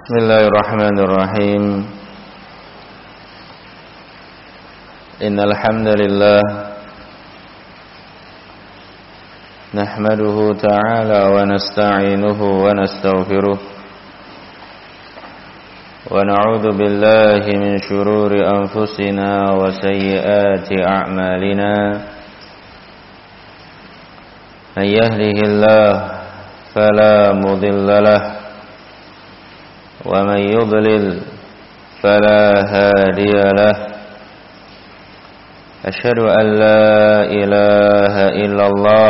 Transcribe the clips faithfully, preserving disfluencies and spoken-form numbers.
Bismillahirrahmanirrahim. Innal hamdalillah nahmaduhu ta'ala wa nasta'inuhu wa nastaghfiruh wa na'udzu billahi min shururi anfusina wa sayyiati a'malina. Man yahdihillahu fala mudilla lahu wa man yudlil fala hadiya lahu. Asyhadu an la ilaha illallah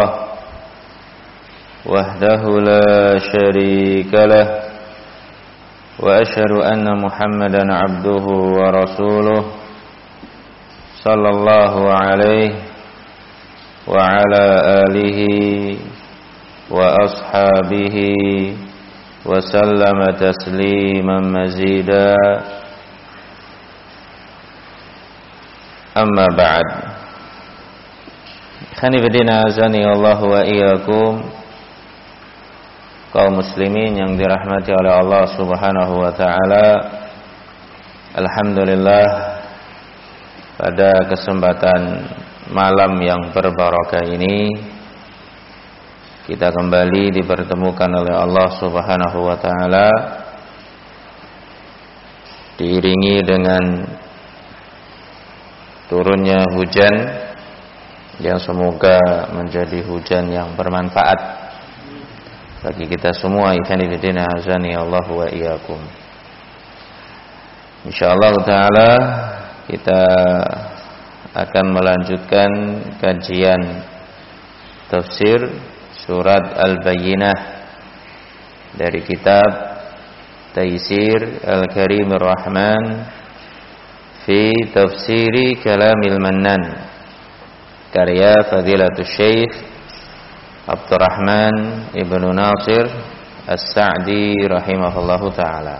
wahdahu la syarika lah wa asyhadu anna Muhammadan abduhu wa rasuluh sallallahu alaihi wa ala alihi wa ashabihi wa sallama tasliman mazida. Amma ba'd. Khani bidina azani Allah wa iyyakum, kaum muslimin yang dirahmati oleh Allah Subhanahu wa taala. Alhamdulillah, pada kesempatan malam yang berbarakah ini kita kembali dipertemukan oleh Allah Subhanahu wa taala, diiringi dengan turunnya hujan yang semoga menjadi hujan yang bermanfaat bagi kita semua. Ikhwani fillah azani Allah wa iyyakum. Insyaallah taala kita akan melanjutkan kajian tafsir surat Al-Bayyinah dari kitab Taysir Al-Karimir Rahman fi Tafsiri Kalamil Mannan, karya Fadilatul Syekh Abdurrahman Ibnu Nasir As-Sa'di rahimahullahu ta'ala.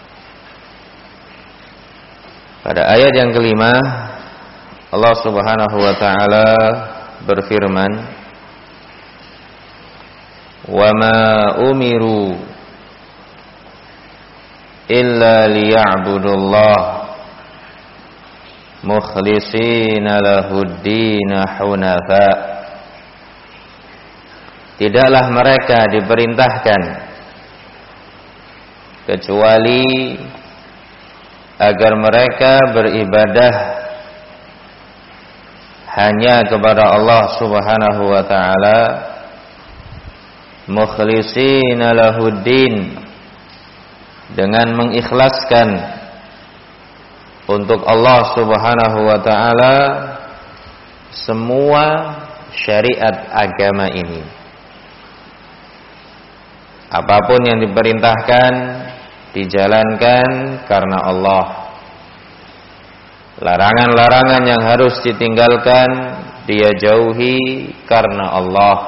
Pada ayat yang kelima, Allah Subhanahu wa ta'ala berfirman, wa ma umiru illa liya'budullah mukhlishina lahuddina hunafa. Tidaklah mereka diperintahkan kecuali agar mereka beribadah hanya kepada Allah Subhanahu wa ta'ala, mukhlishina lahuddin, dengan mengikhlaskan untuk Allah Subhanahu wa ta'ala semua syariat agama ini. Apapun yang diperintahkan dijalankan karena Allah. Larangan-larangan yang harus ditinggalkan dia jauhi karena Allah.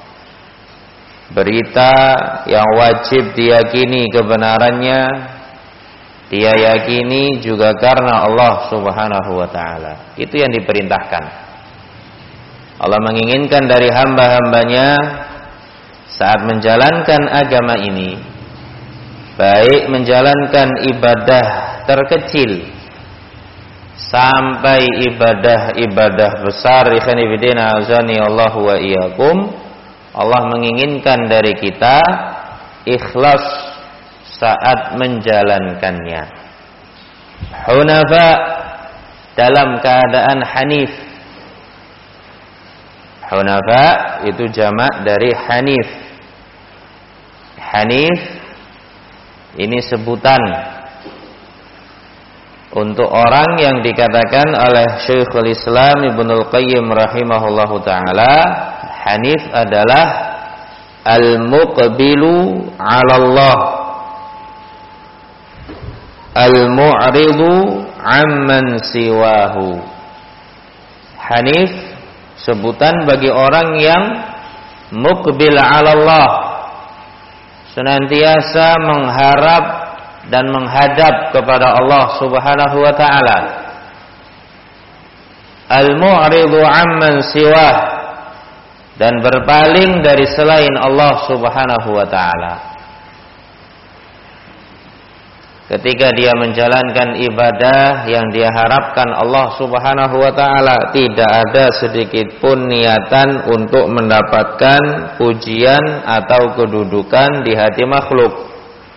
Berita yang wajib diyakini kebenarannya dia yakini juga karena Allah Subhanahu wa ta'ala. Itu yang diperintahkan. Allah menginginkan dari hamba-hambanya saat menjalankan agama ini, baik menjalankan ibadah terkecil sampai ibadah-ibadah besar. Ikhwani fillah azani Allah wa iyyakum, Allah menginginkan dari kita ikhlas saat menjalankannya. Hunafa, dalam keadaan hanif. Hunafa itu jamak dari hanif. Hanif ini sebutan untuk orang yang dikatakan oleh Syekhul Islam Ibnul Qayyim rahimahullahu ta'ala, hanif adalah al-muqbilu 'ala Allah, al-mu'ridu 'amman siwahu. Hanif sebutan bagi orang yang muqbil 'ala Allah, senantiasa mengharap dan menghadap kepada Allah Subhanahu wa ta'ala. Al-mu'ridu 'amman siwah, dan berpaling dari selain Allah Subhanahu wa ta'ala. ketika dia menjalankan ibadah yang dia harapkan Allah Subhanahu wa taala, tidak ada sedikit pun niatan untuk mendapatkan pujian atau kedudukan di hati makhluk.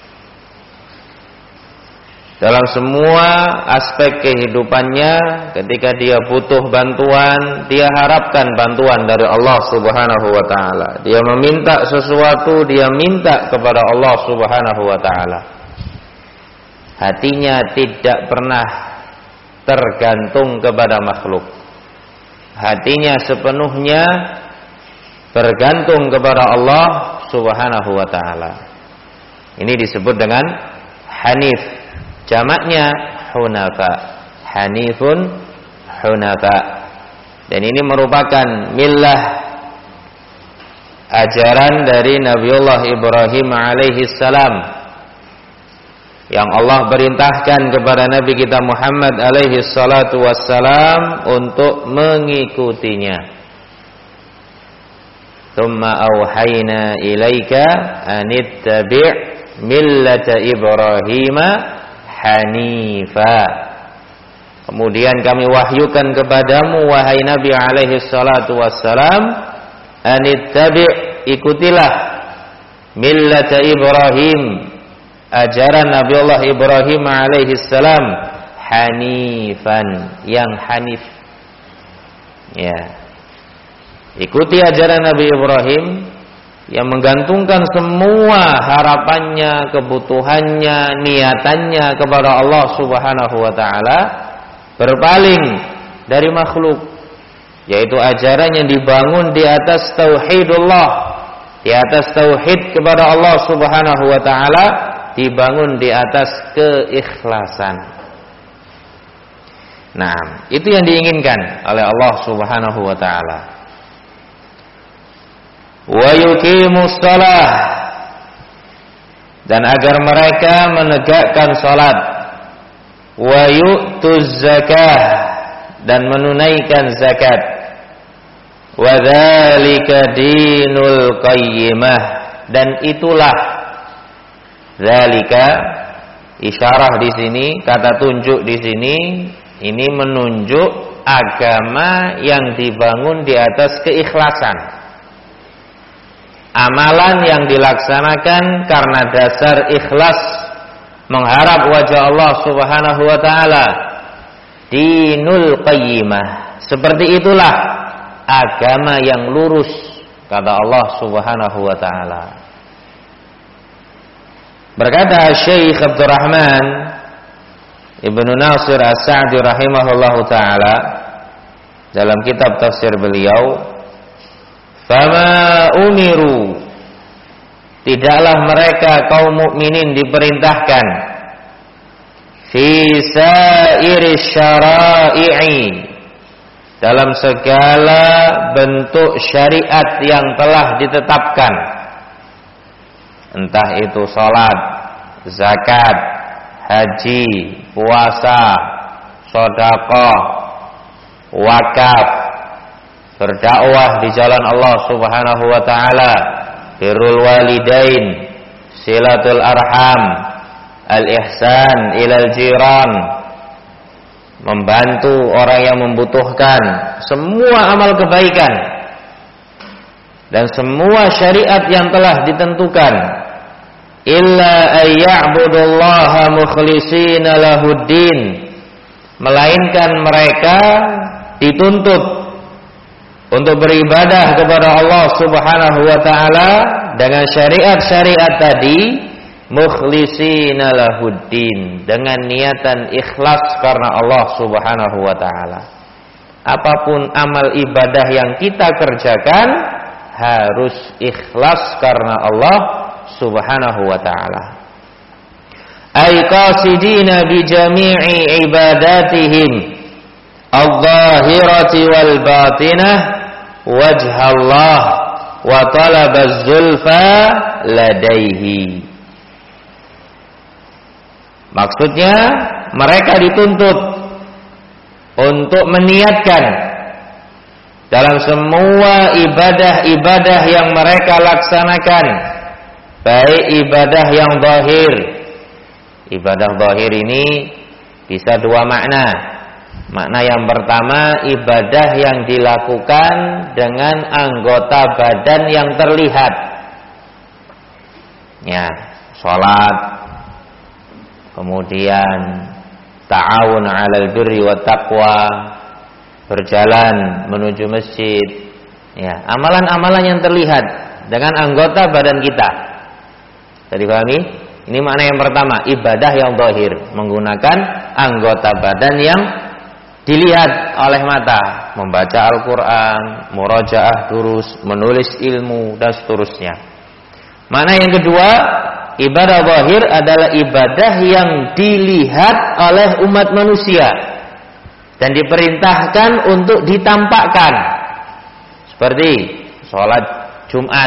Dalam semua aspek kehidupannya, ketika dia butuh bantuan, dia harapkan bantuan dari Allah Subhanahu wa taala. Dia meminta sesuatu, dia minta kepada Allah Subhanahu wa taala. Hatinya tidak pernah tergantung kepada makhluk. Hatinya sepenuhnya bergantung kepada Allah Subhanahu wa taala. Ini disebut dengan hanif. Jamaknya hunafa. Hanifun hunafa. Dan ini merupakan millah, ajaran dari Nabiullah Ibrahim alaihi salam, yang Allah perintahkan kepada Nabi kita Muhammad alaihi salatu wassalam untuk mengikutinya. Tsumma auhayna ilaika anittabi' millata Ibrahim hanifa. Kemudian kami wahyukan kepadamu wahai Nabi alaihi salatu wassalam, anittabi', ikutilah millata Ibrahim, ajaran Nabiullah Ibrahim alaihi salam, hanifan, yang hanif. Ya. Ikuti ajaran Nabi Ibrahim yang menggantungkan semua harapannya, kebutuhannya, niatannya kepada Allah Subhanahu wa taala, berpaling dari makhluk, yaitu ajaran yang dibangun di atas tauhidullah, di atas tauhid kepada Allah Subhanahu wa taala, dibangun di atas keikhlasan. Nah, itu yang diinginkan oleh Allah Subhanahu wa taala. Wa yuqimus shalah, dan agar mereka menegakkan salat, wa yu'tuz zakah, dan menunaikan zakat, wa dzalika dinul qayyimah, dan itulah dzalika, isyarah di sini, kata tunjuk di sini, ini menunjuk agama yang dibangun di atas keikhlasan. Amalan yang dilaksanakan karena dasar ikhlas, mengharap wajah Allah Subhanahu wa taala. Dinul qayyimah, seperti itulah agama yang lurus, kata Allah Subhanahu wa taala. Berkata Syekh Abdurrahman Ibnu Nasir As-Sa'di rahimahullahu taala dalam kitab tafsir beliau, fama umiru, tidaklah mereka kaum mukminin diperintahkan, fi sairi syara'i'i, dalam segala bentuk syariat yang telah ditetapkan, entah itu salat, zakat, haji, puasa, sedekah, wakaf, berdakwah di jalan Allah Subhanahu wa taala, birrul walidain, silatul arham, al-ihsan ilal jiran, membantu orang yang membutuhkan, semua amal kebaikan dan semua syariat yang telah ditentukan, illa ayya'budullaha mukhlishina lahuddin, melainkan mereka dituntut untuk beribadah kepada Allah Subhanahu wa taala dengan syariat-syariat tadi, mukhlishina lahuddin, dengan niatan ikhlas karena Allah Subhanahu wa taala. Apapun amal ibadah yang kita kerjakan harus ikhlas karena Allah Subhanahu wa taala. Ay qasidina bi jami'i ibadatihim adh-dhahirati wal batinah wajh Allah wa talaba zulfa ladaihi. Maksudnya mereka dituntut untuk meniatkan dalam semua ibadah-ibadah yang mereka laksanakan, baik ibadah yang zahir Ibadah zahir ini bisa dua makna. Makna yang pertama, ibadah yang dilakukan dengan anggota badan yang terlihat. Ya, salat, kemudian ta'awun 'alal birri wat taqwa, berjalan menuju masjid. Ya, amalan-amalan yang terlihat dengan anggota badan kita. Tadi pahami? Ini makna yang pertama, ibadah yang zahir, menggunakan anggota badan yang dilihat oleh mata, membaca Al-Quran, murajaah durus, menulis ilmu, dan seterusnya. Makna yang kedua, ibadah zahir adalah ibadah yang dilihat oleh umat manusia dan diperintahkan untuk ditampakkan, seperti sholat Jumat,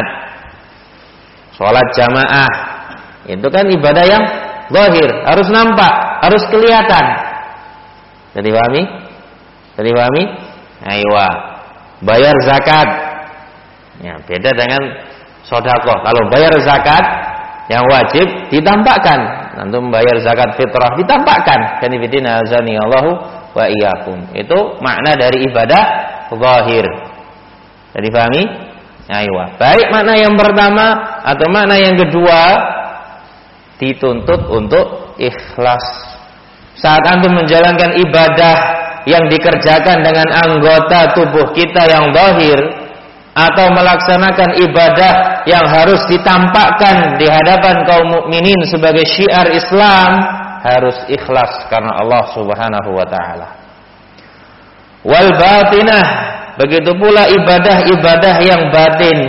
sholat jamaah. Itu kan ibadah yang zahir, harus nampak, harus kelihatan. Jadi pahami? Jadi pahami? Aywa. Bayar zakat. Ya, beda dengan sedekah. Kalau bayar zakat yang wajib ditampakkan. Antum membayar zakat fitrah ditampakkan. Kanifidina azani Allahu wa iyyakum. Itu makna dari ibadah zahir. Jadi pahami? Aywa. Baik makna yang pertama atau makna yang kedua, dituntut untuk ikhlas. Saat antum menjalankan ibadah yang dikerjakan dengan anggota tubuh kita yang zahir, atau melaksanakan ibadah yang harus ditampakkan di hadapan kaum mukminin sebagai syiar Islam, harus ikhlas karena Allah Subhanahu wa taala. Wal batinah, begitu pula ibadah-ibadah yang batin.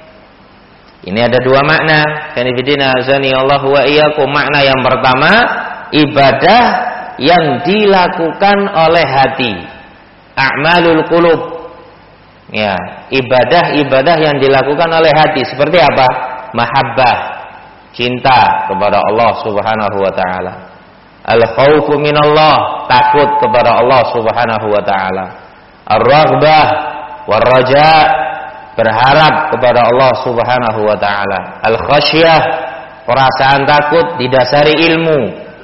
Ini ada dua makna. Kanifidina azani Allah wa iyyakum. Makna yang pertama, ibadah yang dilakukan oleh hati, a'malul qulub. Ya, ibadah-ibadah yang dilakukan oleh hati seperti apa? Mahabbah, cinta kepada Allah Subhanahu wa taala. Al-khaufu minallah, takut kepada Allah Subhanahu wa taala. Ar-raghbah war-raja, berharap kepada Allah Subhanahu wa taala. Al-khasyah, perasaan takut didasari ilmu.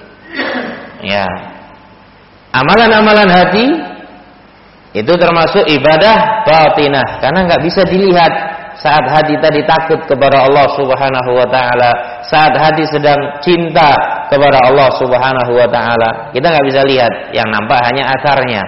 Ya. Amalan-amalan hati itu termasuk ibadah batinah karena enggak bisa dilihat. Saat hati tadi takut kepada Allah Subhanahu wa taala, saat hati sedang cinta kepada Allah Subhanahu wa taala, kita enggak bisa lihat, yang nampak hanya asarnya.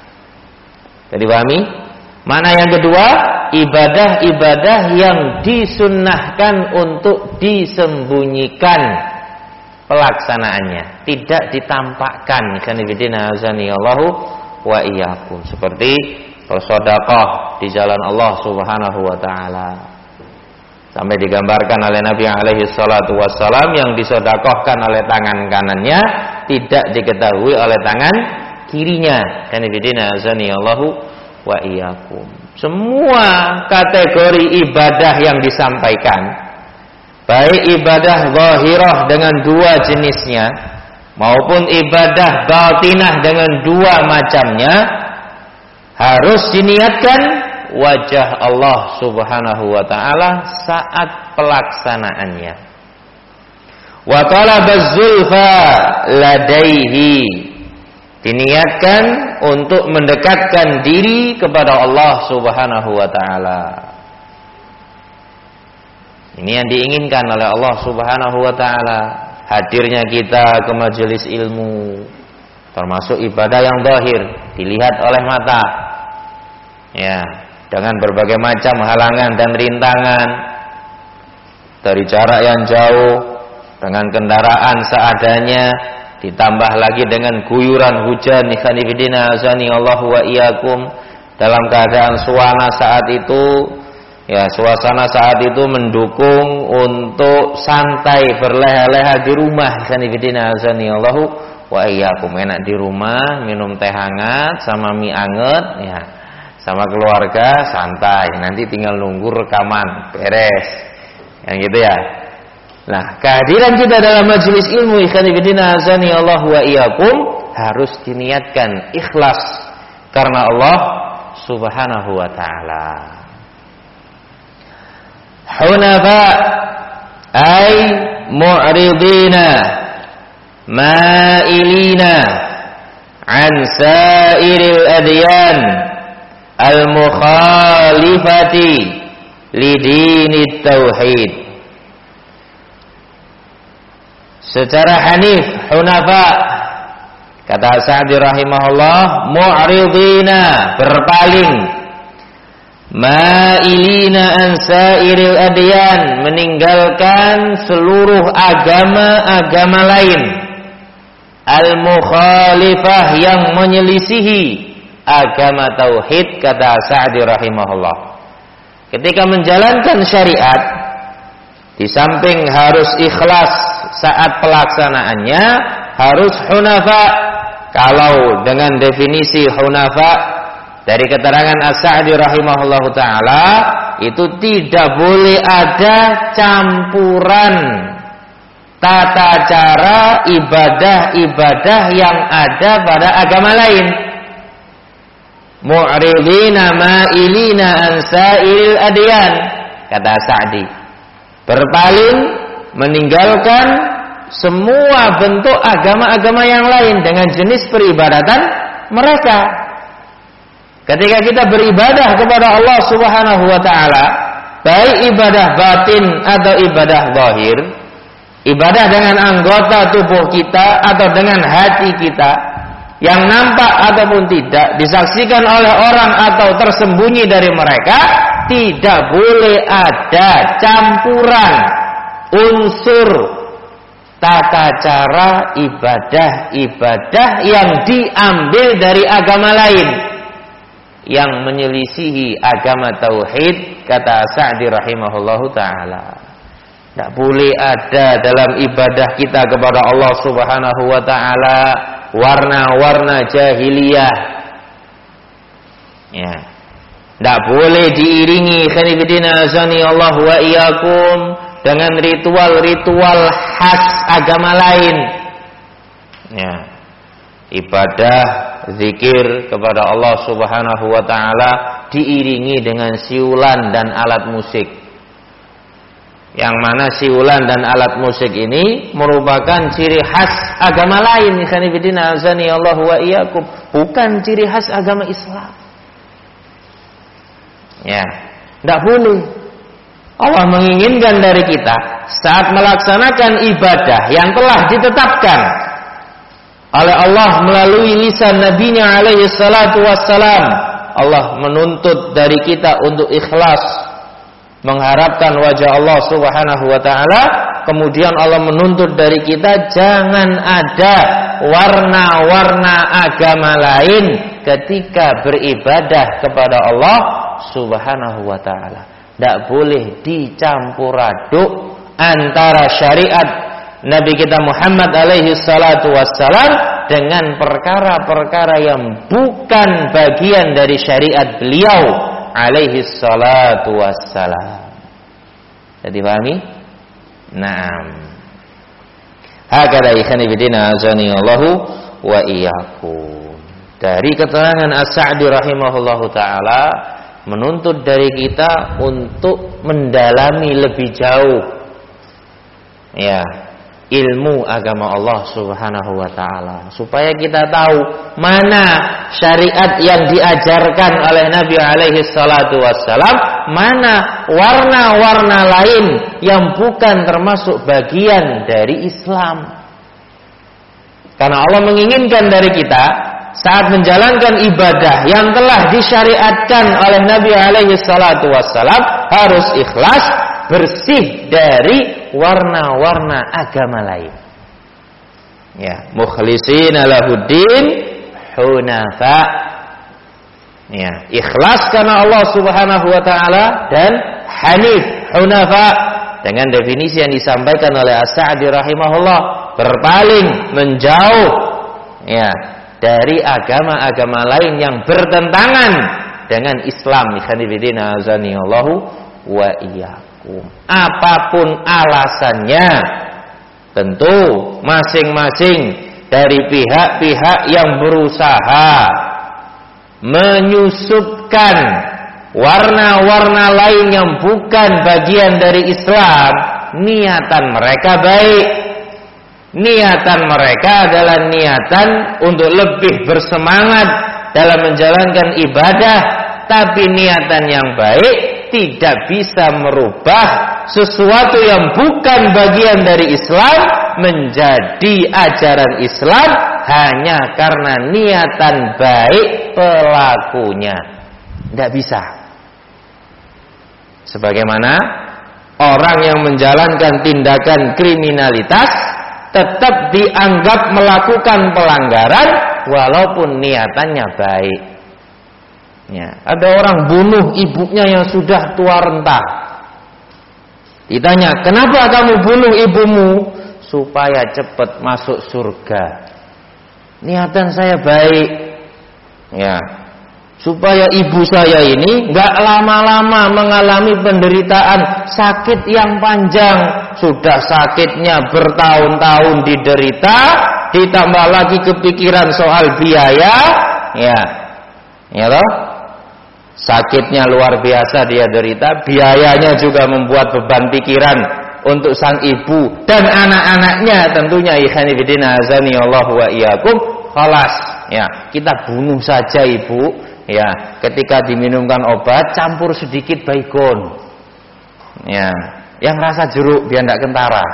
Jadi pahami? Mana yang kedua, ibadah-ibadah yang disunnahkan untuk disembunyikan pelaksanaannya, tidak ditampakkan. Kanifidina azani Allahu wa iyyakum. Seperti bersedekah di jalan Allah Subhanahu wa taala. Sampai digambarkan oleh Nabi alaihi salatu wassalam, yang disedekahkan oleh tangan kanannya tidak diketahui oleh tangan kirinya. Kanifidina azani Allahu wa iyyakum. Semua kategori ibadah yang disampaikan, baik ibadah zahirah dengan dua jenisnya maupun ibadah batinah dengan dua macamnya, harus diniatkan wajah Allah Subhanahu wa taala saat pelaksanaannya. Wa talabaz zulfa ladaihi, diniatkan untuk mendekatkan diri kepada Allah Subhanahu wa taala. Ini yang diinginkan oleh Allah Subhanahu wa taala. Hadirnya kita ke majelis ilmu termasuk ibadah yang zahir, dilihat oleh mata. Ya, dengan berbagai macam halangan dan rintangan, dari jarak yang jauh, dengan kendaraan seadanya, ditambah lagi dengan guyuran hujan, ikhwanifidina azani Allah wa iyyakum, dalam keadaan suasana saat itu, ya suasana saat itu mendukung untuk santai berleha-leha di rumah, ikhwanifidina azani Allah wa iyyakum, enak di rumah, minum teh hangat sama mie anget, ya sama keluarga santai, nanti tinggal nunggu rekaman beres, yang gitu ya. Nah, kehadiran kita dalam majelis ilmu, ikhwanifidina azani Allah wa iyyakum, harus diniatkan ikhlas karena Allah Subhanahu wa taala. Hunafa ay mu'ridina ma'ilina an sairil adyan al-mukhalifati lidinit tauhid. Secara hanif, hunafa, kata Sa'di rahimahullah, mu'ridina, berpaling, ma'ilina an sairil adyan, meninggalkan seluruh agama-agama lain, al-mukhalifah, yang menyelisihi agama tauhid, kata Sa'di rahimahullah. Ketika menjalankan syariat, di samping harus ikhlas saat pelaksanaannya, harus hunafa. Kalau dengan definisi hunafa dari keterangan As-Sa'di rahimahullahu taala, itu tidak boleh ada campuran tata cara ibadah-ibadah yang ada pada agama lain. Mu'ridina ma'ilina an sa'il adyan, kata Sa'di, berpaling, meninggalkan semua bentuk agama-agama yang lain dengan jenis peribadatan mereka. Ketika kita beribadah kepada Allah Subhanahu wa taala, baik ibadah batin atau ibadah zahir, ibadah dengan anggota tubuh kita atau dengan hati kita, yang nampak ataupun tidak, disaksikan oleh orang atau tersembunyi dari mereka, tidak boleh ada campuran unsur tata cara ibadah-ibadah yang diambil dari agama lain, yang menyelisihi agama tauhid, kata Sa'di rahimahullahu ta'ala. Tidak boleh ada dalam ibadah kita kepada Allah Subhanahu wa ta'ala warna-warna jahiliyah. Ya. Tidak boleh diiringi khanifidina azani Allah wa iyyakum dengan ritual-ritual khas agama lain. Ya. Ibadah zikir kepada Allah Subhanahu wa taala diiringi dengan siulan dan alat musik. Yang mana siulan dan alat musik ini merupakan ciri khas agama lain, khanifidina azani Allah wa iyyakum, bukan ciri khas agama Islam. Ya, tidak boleh. Allah menginginkan dari kita saat melaksanakan ibadah yang telah ditetapkan oleh Allah melalui lisan Nabi-Nya alaihi salatu wassalam, Allah menuntut dari kita untuk ikhlas, mengharapkan wajah Allah Subhanahu wa taala. Kemudian Allah menuntut dari kita jangan ada warna-warna agama lain ketika beribadah kepada Allah Subhanahu wa taala. Tidak boleh dicampur aduk antara syariat Nabi kita Muhammad alaihi salatu wassalam dengan perkara-perkara yang bukan bagian dari syariat beliau alaihi salatu wassalam. Jadi pahami? Naam. Hakada ikhani bidina azani Allahu wa iyyakum. Dari keterangan As-Sa'di rahimahullahu taala menuntut dari kita untuk mendalami lebih jauh ya ilmu agama Allah Subhanahu wa taala, supaya kita tahu mana syariat yang diajarkan oleh Nabi alaihi salatu wassalam, mana warna-warna lain yang bukan termasuk bagian dari Islam. Karena Allah menginginkan dari kita saat menjalankan ibadah yang telah disyariatkan oleh Nabi alaihi salatu wassalam harus ikhlas, bersih dari warna-warna agama lain. Ya, mukhlishina lahuddin hunafa. Ya, ikhlas karena Allah Subhanahu wa taala dan hanif, hunafa, dengan definisi yang disampaikan oleh As-Sa'di rahimahullah, berpaling, menjauh ya dari agama-agama lain yang bertentangan dengan Islam. Ikhwanifidina azani Allahu wa iyyakum. Apapun alasannya, tentu masing-masing dari pihak-pihak yang berusaha menyusupkan warna-warna lain yang bukan bagian dari Islam, niatan mereka baik. Niatan mereka adalah niatan untuk lebih bersemangat dalam menjalankan ibadah, tapi niatan yang baik tidak bisa merubah sesuatu yang bukan bagian dari Islam menjadi ajaran Islam hanya karena niatan baik pelakunya. Tidak bisa. Sebagaimana orang yang menjalankan tindakan kriminalitas tetap dianggap melakukan pelanggaran walaupun niatannya baik. Ya, ada orang bunuh ibunya yang sudah tua renta. Ditanya, kenapa kamu bunuh ibumu? Supaya cepat masuk surga. Niatan saya baik. Ya, supaya ibu saya ini nggak lama-lama mengalami penderitaan sakit yang panjang. Sudah sakitnya bertahun-tahun diderita, ditambah lagi kepikiran soal biaya, ya, ya toh? Sakitnya luar biasa dia derita, biayanya juga membuat beban pikiran untuk sang ibu dan anak-anaknya tentunya. Ikhwani fillah azani Allah wa iyyakum. Khalas, ya, kita bunuh saja ibu, ya, ketika diminumkan obat campur sedikit baygon, ya, yang rasa jeruk biar tidak kentara,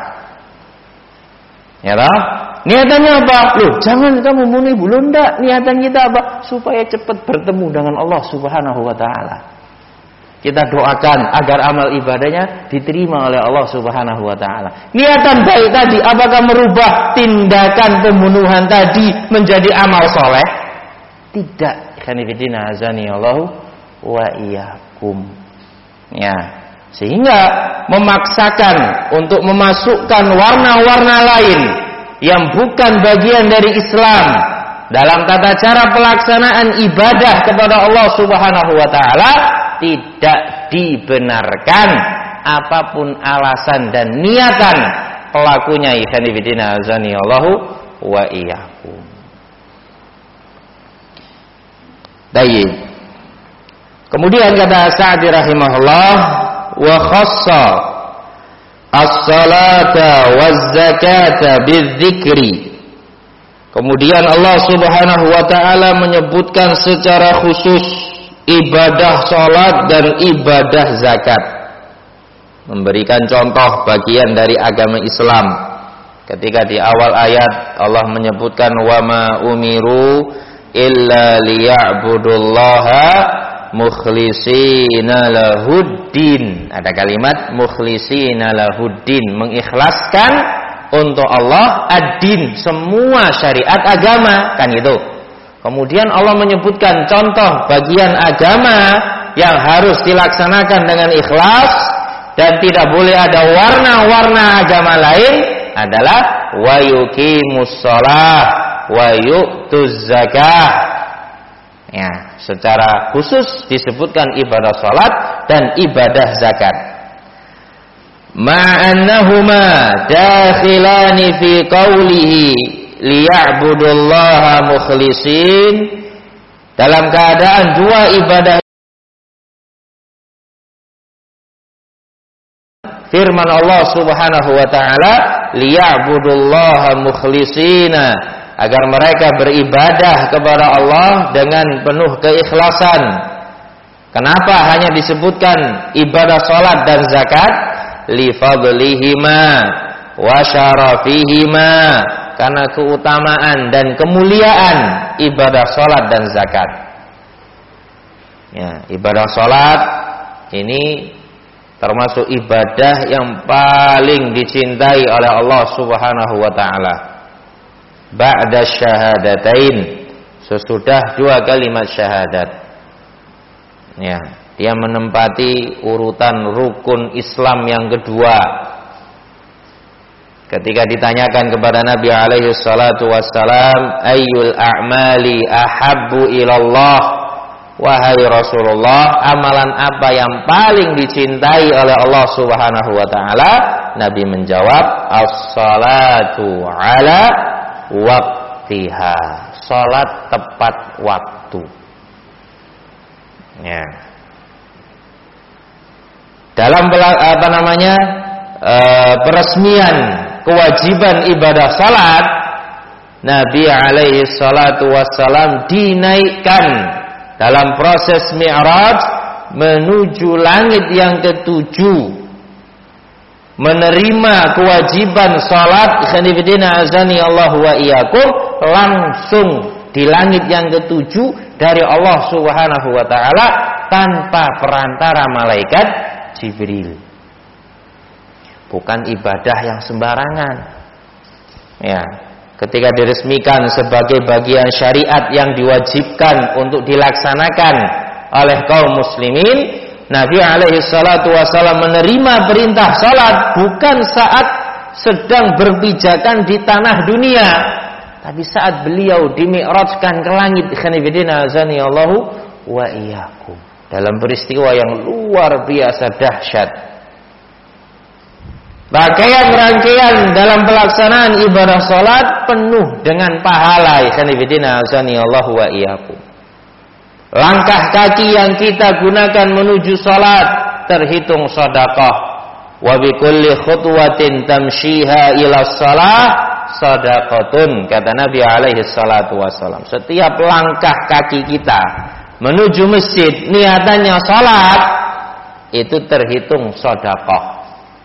ya toh? Niatannya apa? Loh, jangan kamu bunuh ibu. Loh, enggak, niatan kita apa? Supaya cepat bertemu dengan Allah Subhanahu wa taala. Kita doakan agar amal ibadahnya diterima oleh Allah Subhanahu wa taala. Niatan baik tadi apakah merubah tindakan pembunuhan tadi menjadi amal soleh? Tidak. Khanifidina azani Allah wa iyyakum. Ya. Sehingga memaksakan untuk memasukkan warna-warna lain yang bukan bagian dari Islam dalam tata cara pelaksanaan ibadah kepada Allah Subhanahu wa taala tidak dibenarkan apapun alasan dan niatan pelakunya. Ikhwani fillah azani Allahu wa iyyakum. Baik. Kemudian kata Sa'di rahimahullah, wa khassa as-salata waz-zakata bidzikri. Kemudian Allah Subhanahu wa taala menyebutkan secara khusus ibadah salat dan ibadah zakat, memberikan contoh bagian dari agama Islam. Ketika di awal ayat Allah menyebutkan wa ma umiru illa liya'budullaha mukhlisina lahuddin. Ada kalimat mukhlisina lahuddin, mengikhlaskan untuk Allah ad-din, semua syariat agama, kan itu. Kemudian Allah menyebutkan contoh bagian agama yang harus dilaksanakan dengan ikhlas dan tidak boleh ada warna-warna agama lain adalah wa yuqimus shalah wa yu'tuz zakah. Ya, secara khusus disebutkan ibadah salat dan ibadah zakat. Ma'annahuma dakhilani fi qawlihi liya'budullaha mukhlisin, dalam keadaan dua ibadah firman Allah Subhanahu wa taala liya'budullaha mukhlisina, agar mereka beribadah kepada Allah dengan penuh keikhlasan. Kenapa hanya disebutkan ibadah salat dan zakat? Li fadlihima wa syarafihima, karena keutamaan dan kemuliaan ibadah salat dan zakat. Ya, ibadah salat ini termasuk ibadah yang paling dicintai oleh Allah Subhanahu wa taala. Ba'da syahadatain, sesudah dua kalimat syahadat. Ya, dia menempati urutan rukun Islam yang kedua. Ketika ditanyakan kepada Nabi alaihi salatu wassalam, ayyul a'mali ahabbu ilallah, wahai Rasulullah, amalan apa yang paling dicintai oleh Allah Subhanahu wa taala? Nabi menjawab, as-salatu ala waktiha, salat tepat waktu. Ya. Dalam apa namanya e, peresmian kewajiban ibadah salat, Nabi alaihi salatu wassalam dinaikkan dalam proses Mi'raj menuju langit yang ketujuh, menerima kewajiban salat khanifidina azani Allah wa iyyakum langsung di langit yang ketujuh dari Allah Subhanahu wa taala tanpa perantara malaikat Jibril. Bukan ibadah yang sembarangan. Ya, ketika diresmikan sebagai bagian syariat yang diwajibkan untuk dilaksanakan oleh kaum muslimin, Nabi alaihi salatu wasallam menerima perintah salat bukan saat sedang berpijakan di tanah dunia, tapi saat beliau dimi'rajkan ke langit khanifidina azani Allahu wa iyyakum, dalam peristiwa yang luar biasa dahsyat. Rangkaian-rangkaian dalam pelaksanaan ibadah salat penuh dengan pahala khanifidina azani Allahu wa iyyakum. Langkah kaki yang kita gunakan menuju salat terhitung sedekah. Wa bi kulli khutwatin tamshiha ila shalah sadaqatun, kata Nabi alaihi salatu wasallam. Setiap langkah kaki kita menuju masjid niatannya salat, itu terhitung sedekah.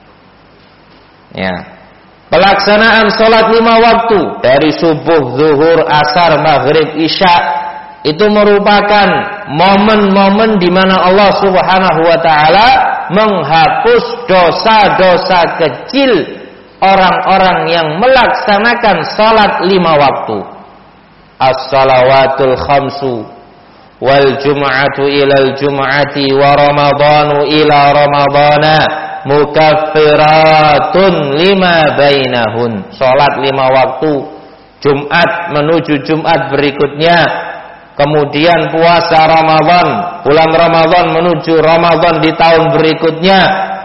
Ya. Pelaksanaan salat lima waktu dari subuh, zuhur, asar, maghrib, isya, itu merupakan momen-momen di mana Allah Subhanahu wa taala menghapus dosa-dosa kecil orang-orang yang melaksanakan salat lima waktu. As-salawatul khamsu wal jum'atu ilal jum'ati wa ramadhanu ila ramadhana mukaffiratun lima bainahun. Salat lima waktu, Jumat menuju Jumat berikutnya, kemudian puasa Ramadan, bulan Ramadan menuju Ramadan di tahun berikutnya,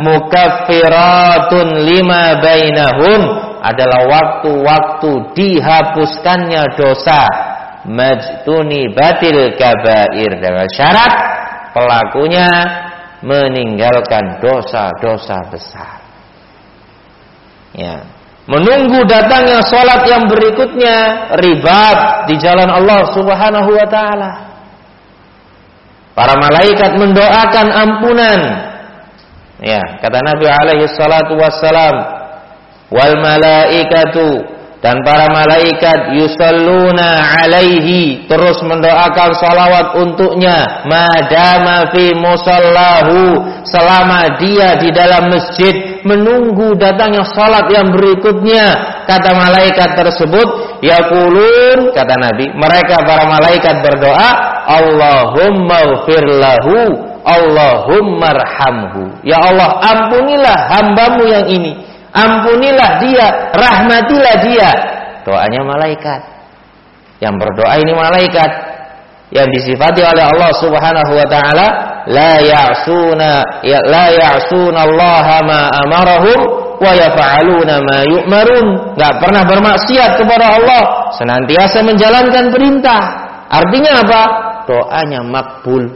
mukaffiratun lima bainahun, adalah waktu-waktu dihapuskannya dosa, majtuni batil kabair, dengan syarat pelakunya meninggalkan dosa-dosa besar. Ya. Menunggu datangnya salat yang berikutnya, ribat di jalan Allah Subhanahu wa taala. Para malaikat mendoakan ampunan. Ya, kata Nabi alaihi salatu wassalam, wal malaikatu, dan para malaikat yusalluna alaihi, terus mendoakan salawat untuknya, madama fi musallahu, selama dia di dalam masjid menunggu datangnya salat yang berikutnya. Kata malaikat tersebut, yaqulun, kata Nabi, mereka para malaikat berdoa, Allahumma ighfir lahu, Allahumma arhamhu, ya Allah ampunilah hambamu yang ini, ampunilah dia, rahmatilah dia. Doanya malaikat. Yang berdoa ini malaikat yang disifati oleh Allah Subhanahu wa taala, la ya'suna ya la ya'suna Allah ma amarahum wa yaf'aluna ma yu'marun. Enggak pernah bermaksiat kepada Allah, senantiasa menjalankan perintah. Artinya apa? Doanya makbul.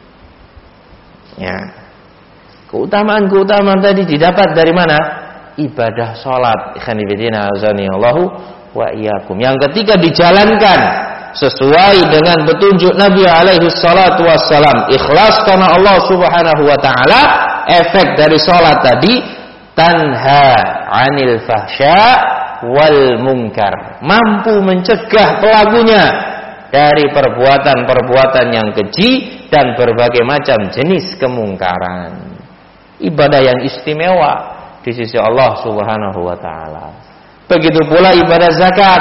Ya. Keutamaan-keutamaan tadi didapat dari mana? Ibadah salat khanifidina azani Allahu wa iyyakum, yang ketika dijalankan sesuai dengan petunjuk Nabi alaihi salatu wassalam, ikhlas karena Allah Subhanahu wa taala, efek dari salat tadi tanha 'anil fahsya wal munkar, mampu mencegah pelakunya dari perbuatan-perbuatan yang keji dan berbagai macam jenis kemungkaran. Ibadah yang istimewa di sisi Allah Subhanahu wa taala. Begitu pula ibadah zakat.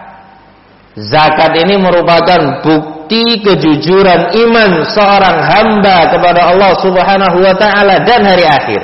Zakat ini merupakan bukti kejujuran iman seorang hamba kepada Allah Subhanahu wa taala dan hari akhir.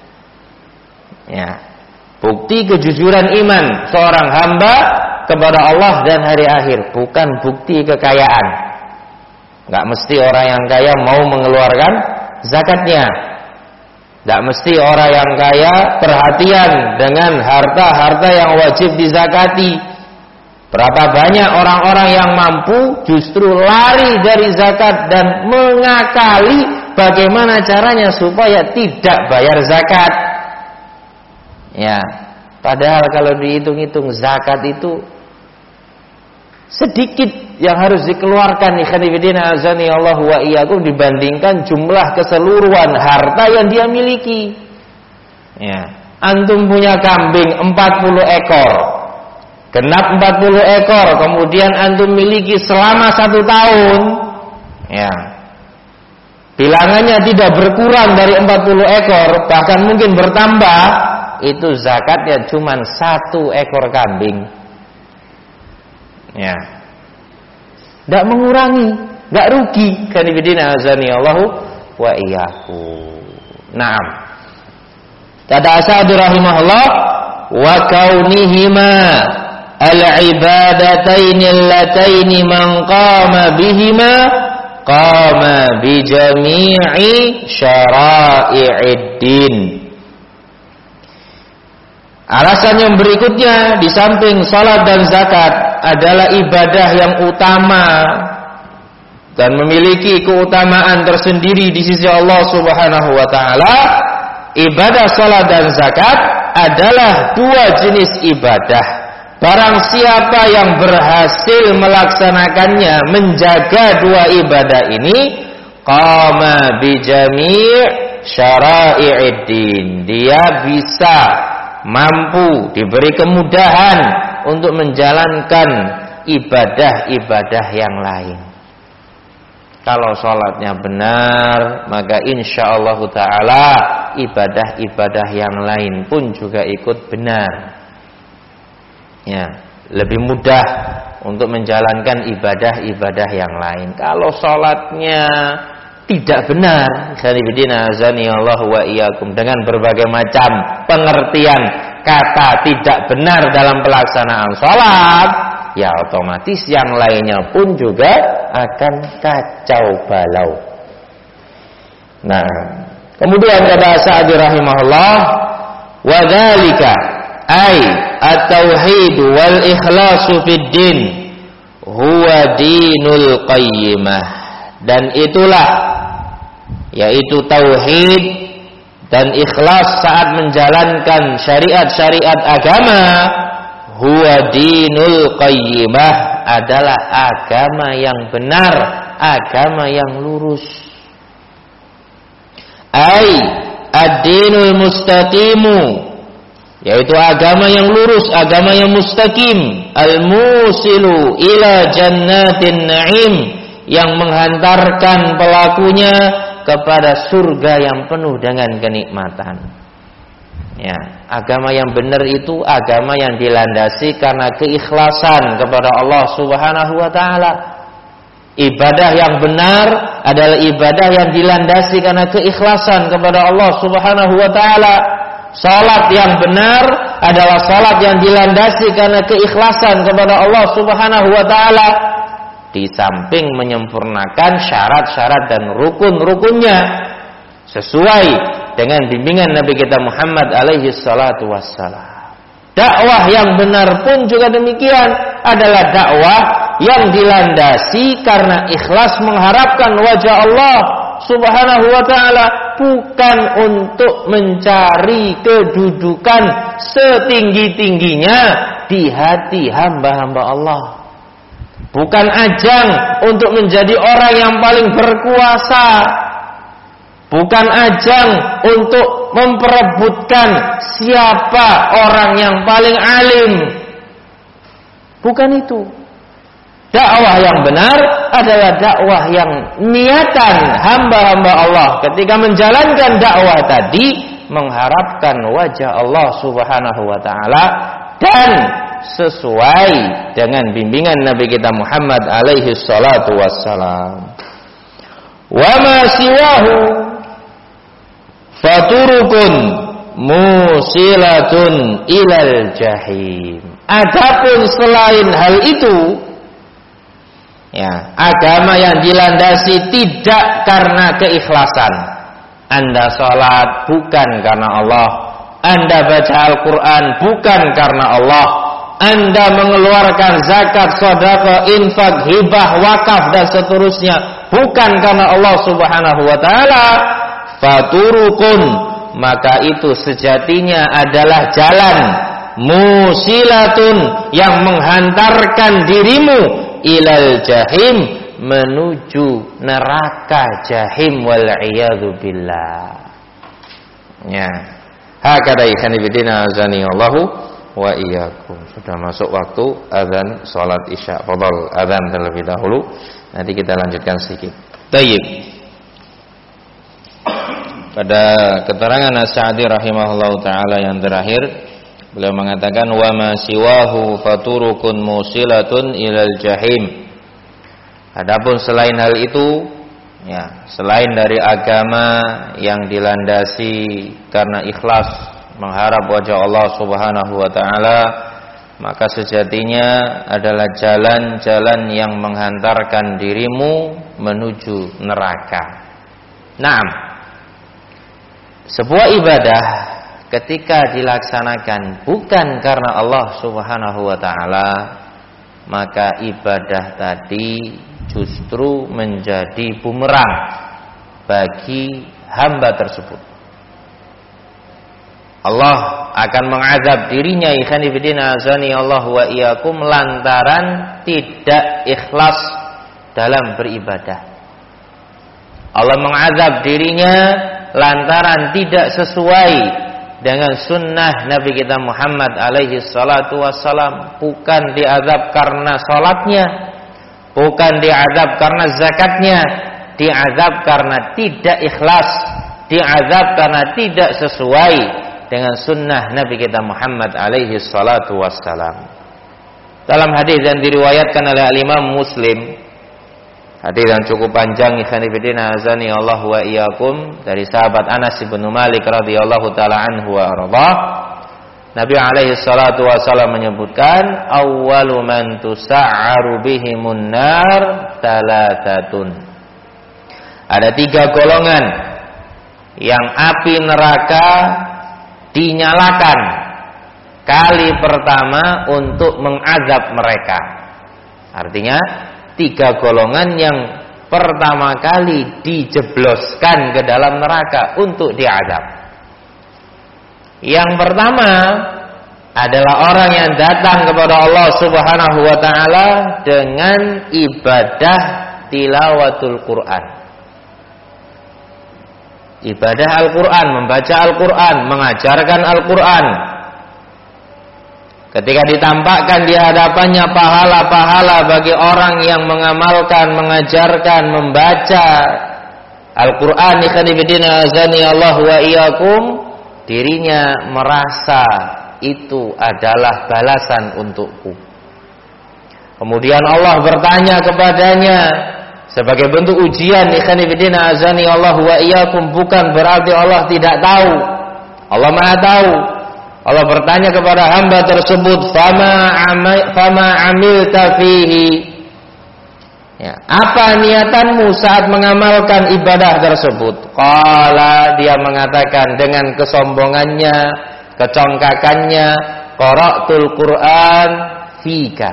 Ya. Bukti kejujuran iman seorang hamba kepada Allah dan hari akhir, bukan bukti kekayaan. Enggak mesti orang yang kaya mau mengeluarkan zakatnya. Tidak mesti orang yang kaya perhatian dengan harta-harta yang wajib dizakati. Berapa banyak orang-orang yang mampu justru lari dari zakat dan mengakali bagaimana caranya supaya tidak bayar zakat. Ya, Padahal kalau dihitung-hitung zakat itu sedikit yang harus dikeluarkan ikhwanifidina azani Allah wa iyyakum dibandingkan jumlah keseluruhan harta yang dia miliki. Ya, antum punya kambing empat puluh ekor. Genap empat puluh ekor, kemudian antum miliki selama satu tahun. Ya. Bilangannya tidak berkurang dari empat puluh ekor, bahkan mungkin bertambah, itu zakatnya cuma satu ekor kambing. Ya, tidak mengurangi, tidak rugi. Kanibidina azani Allahu wa iyyakum. Naam. Kata Sa'di rahimahullah, wa kaunihima al-ibadataini allataini man qama bihima qama bi jami'i syara'i'id din. Alasan yang berikutnya di samping salat dan zakat adalah ibadah yang utama dan memiliki keutamaan tersendiri di sisi Allah Subhanahu wa taala. Ibadah salat dan zakat adalah dua jenis ibadah. Barang siapa yang berhasil melaksanakannya, menjaga dua ibadah ini, qama bi jami' syara'i'id din. Dia bisa mampu, diberi kemudahan untuk menjalankan ibadah-ibadah yang lain. Kalau sholatnya benar, maka insya Allah ta'ala ibadah-ibadah yang lain pun juga ikut benar. Ya, lebih mudah untuk menjalankan ibadah-ibadah yang lain. Kalau sholatnya tidak benar, khalifidina azani Allah wa iyyakum, dengan berbagai macam pengertian kata tidak benar dalam pelaksanaan sholat, ya otomatis yang lainnya pun juga akan kacau balau. Nah, kemudian kata Sa'di rahimahullah, wa dzalika ay at-tauhid wal ikhlasu fid din huwa dinul qayyimah. Dan itulah, yaitu tauhid dan ikhlas saat menjalankan syariat-syariat agama, huwa dinul qayyimah, adalah agama yang benar, agama yang lurus. Ai ad-dinul mustaqimu, yaitu agama yang lurus, agama yang mustaqim, al-musilu ila jannatin na'im, yang menghantarkan pelakunya kepada surga yang penuh dengan kenikmatan. Ya, agama yang benar itu agama yang dilandasi karena keikhlasan kepada Allah Subhanahu wa taala. Ibadah yang benar adalah ibadah yang dilandasi karena keikhlasan kepada Allah Subhanahu wa taala. Salat yang benar adalah salat yang dilandasi karena keikhlasan kepada Allah Subhanahu wa taala. Di samping menyempurnakan syarat-syarat dan rukun-rukunnya sesuai dengan bimbingan Nabi kita Muhammad alaihi salatu wassalam. Dakwah yang benar pun juga demikian, adalah dakwah yang dilandasi karena ikhlas mengharapkan wajah Allah Subhanahu wa ta'ala, bukan untuk mencari kedudukan setinggi-tingginya di hati hamba-hamba Allah. Bukan ajang untuk menjadi orang yang paling berkuasa. Bukan ajang untuk memperebutkan siapa orang yang paling alim. Bukan itu. Dakwah yang benar adalah dakwah yang niatan hamba-hamba Allah ketika menjalankan dakwah tadi mengharapkan wajah Allah Subhanahu wa taala dan sesuai dengan bimbingan Nabi kita Muhammad alaihi salatu wassalam. Wa ma siwahu faturukun musilatun ilal jahim. Adapun selain hal itu, ya, agama yang dilandasi tidak karena keikhlasan. Anda salat bukan karena Allah, Anda baca Al-Quran bukan karena Allah, Anda mengeluarkan zakat, sedekah, infak, hibah, wakaf dan seterusnya bukan karena Allah Subhanahu wa taala, faturukun, maka itu sejatinya adalah jalan musilatun, yang menghantarkan dirimu ilal jahim, menuju neraka jahim, wal iyadu billah. Ya, hakadha ikhwan fillah azani Allahu wa iyyakum. Sudah masuk waktu azan salat Isya. Fadhal azan terlebih dahulu. Nanti kita lanjutkan sedikit. Tayyib. Pada keterangan As-Sa'di rahimahullahu taala yang terakhir, beliau mengatakan wa ma siwahu faturukun musilatun ilal jahim. Adapun selain hal itu, ya, selain dari agama yang dilandasi karena ikhlas mengharap wajah Allah Subhanahu wa taala, maka sejatinya adalah jalan-jalan yang menghantarkan dirimu menuju neraka. Naam. Sebuah ibadah ketika dilaksanakan bukan karena Allah Subhanahu wa taala, maka ibadah tadi justru menjadi bumerang bagi hamba tersebut. Allah akan mengazab dirinya ikhwan fillah azani Allah wa iyyakum lantaran tidak ikhlas dalam beribadah. Allah mengazab dirinya lantaran tidak sesuai dengan sunnah Nabi kita Muhammad alaihi salatu wassalam. Bukan diazab karena salatnya, bukan diazab karena zakatnya, diazab karena tidak ikhlas, diazab karena tidak sesuai dengan sunnah Nabi kita Muhammad alaihi salatu wassalam. Dalam hadis yang diriwayatkan oleh Al-Imam Muslim, hadis yang cukup panjang ikhwan fillah azani Allah wa iyyakum, dari sahabat Anas bin Malik radhiyallahu taala anhu wa arda, Nabi alaihi salatu wasallam menyebutkan awwalu man tusa'aru bihimun nar talatatun. Ada tiga golongan yang api neraka dinyalakan kali pertama untuk mengazab mereka. Artinya tiga golongan yang pertama kali dijebloskan ke dalam neraka untuk diazab. Yang pertama adalah orang yang datang kepada Allah Subhanahu wa taala dengan ibadah tilawatul Quran. Ibadah Al-Quran, membaca Al-Quran, mengajarkan Al-Quran. Ketika ditampakkan di hadapannya pahala-pahala bagi orang yang mengamalkan, mengajarkan, membaca Al-Quran, ikhwan fillah azani Allah wa iyyakum, dirinya merasa itu adalah balasan untukku. Kemudian Allah bertanya kepadanya sebagai bentuk ujian, ikhwan fillah azani Allah wa iyyakum, bukan berarti Allah tidak tahu. Allah Maha tahu. Allah bertanya kepada hamba tersebut, fama amai, fama amilta fihi. Ya, apa niatanmu saat mengamalkan ibadah tersebut? Qala, dia mengatakan dengan kesombongannya, kecongkakannya, qara'tul Qur'an fika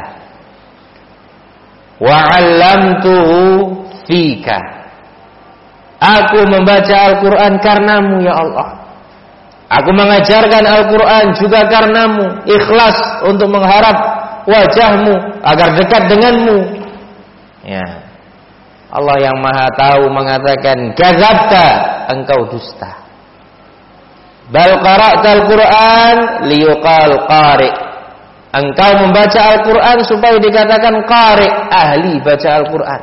wa 'allamtuhu fika. Aku membaca Al-Qur'an karenamu ya Allah. Aku mengajarkan Al-Quran juga karenamu, ikhlas untuk mengharap wajahmu agar dekat denganmu. Ya, Allah yang Maha Tahu mengatakan, kadzabta, engkau dusta. Bal qara'tal Quran liyuqal qari. Engkau membaca Al-Quran supaya dikatakan qari, ahli baca Al-Quran.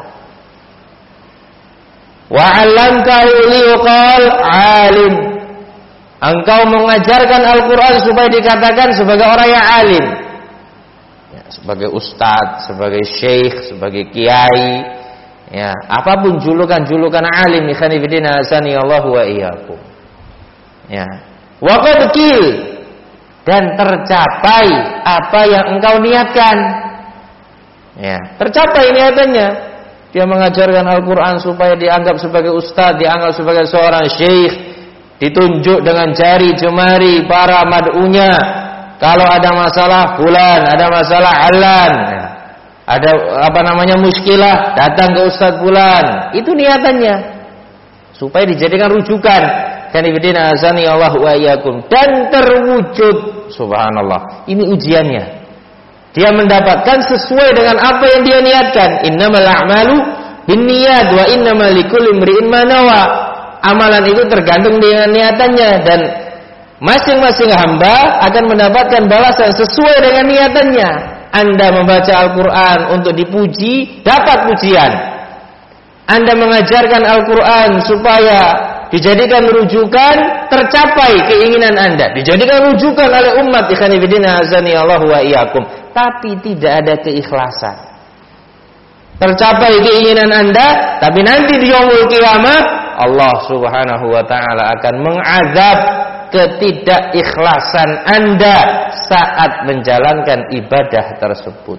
Wa 'allamtahu liyuqal alim. Engkau mengajarkan Al-Quran supaya dikatakan sebagai orang yang alim, ya, sebagai ustadz, sebagai syekh, sebagai kiai, ya, apapun julukan-julukan alim, ikhwan fillah azani Allah wa iyyakum. Ya, wa qad qil, dan tercapai apa yang engkau niatkan. Ya, tercapai niatannya. Dia mengajarkan Al-Quran supaya dianggap sebagai ustadz, dianggap sebagai seorang syekh. Ditunjuk dengan jari jemari para mad'unya. Kalau ada masalah fulan, ada masalah alan, ada apa namanya muskilah, datang ke ustaz fulan. Itu niatannya supaya dijadikan rujukan. Kan ibadina azani Allah wa iyyakum, dan terwujud Subhanallah. Ini ujiannya. Dia mendapatkan sesuai dengan apa yang dia niatkan. Innamal a'malu binniyat wa innamal likulli imri'in ma nawa. Amalan itu tergantung dengan niatannya, dan masing-masing hamba akan mendapatkan balasan sesuai dengan niatannya. Anda membaca Al-Quran untuk dipuji, dapat pujian. Anda mengajarkan Al-Quran supaya dijadikan rujukan, tercapai keinginan Anda. Dijadikan rujukan oleh umat, ikhwan fillah azani Allah wa iyyakum. Tapi tidak ada keikhlasan. Tercapai keinginan Anda, tapi nanti di yaumul qiyamah Allah Subhanahu wa taala akan mengazab ketidakikhlasan Anda saat menjalankan ibadah tersebut.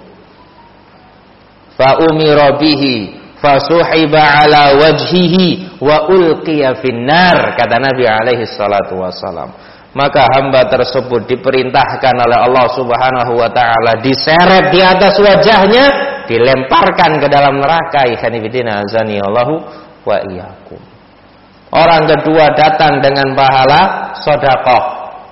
Fa umira bihi fasuhiba ala wajhihi wa ulqiya finnar, kata Nabi alaihi salatu wasalam. Maka hamba tersebut diperintahkan oleh Allah Subhanahu wa taala diseret di atas wajahnya, dilemparkan ke dalam neraka. Ikhwanifidina azani Allahu wa iyyakum. Orang kedua datang dengan pahala sedekah.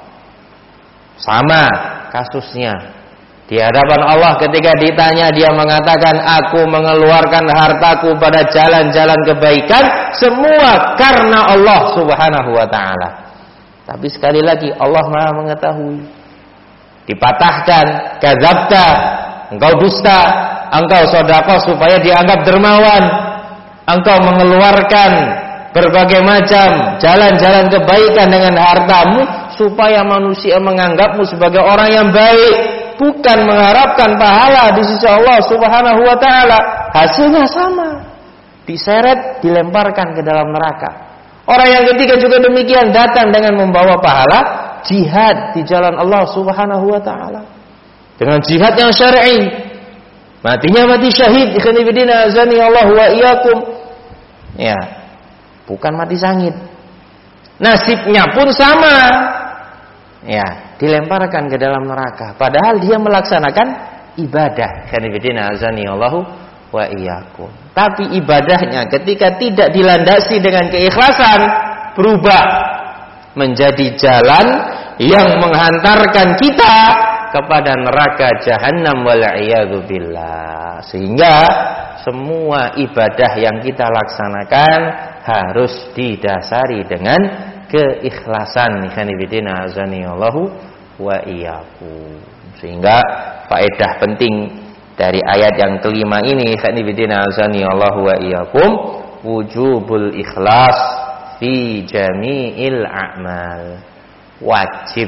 Sama kasusnya. Di hadapan Allah ketika ditanya, dia mengatakan, aku mengeluarkan hartaku pada jalan-jalan kebaikan semua karena Allah Subhanahu wa taala. Tapi sekali lagi Allah Maha mengetahui. Dipatahkan, kadzabta, engkau dusta, engkau sedekah supaya dianggap dermawan. Engkau mengeluarkan berbagai macam jalan-jalan kebaikan dengan hartamu supaya manusia menganggapmu sebagai orang yang baik, bukan mengharapkan pahala di sisi Allah Subhanahu wa taala. Hasilnya sama. Diseret, dilemparkan ke dalam neraka. Orang yang ketiga juga demikian, datang dengan membawa pahala jihad di jalan Allah Subhanahu wa taala. Dengan jihad yang syar'i. Matinya mati syahid, ikhwanifidina azani Allah wa iyyakum. Ya. Bukan mati sangit. Nasibnya pun sama. Ya, dilemparkan ke dalam neraka. Padahal dia melaksanakan ibadah. Ikhwanifidina azani Allah wa iyyakum. Tapi ibadahnya ketika tidak dilandasi dengan keikhlasan, berubah menjadi jalan yang menghantarkan kita kepada neraka jahanam wal iyadu billah. Sehingga semua ibadah yang kita laksanakan harus didasari dengan keikhlasan. Ikhwanifidina azanillahu wa iyyakum. Sehingga faedah penting dari ayat yang kelima ini, ikhwanifidina azanillahu wa iyyakum, wujubul ikhlas fi jami'il a'mal. Wajib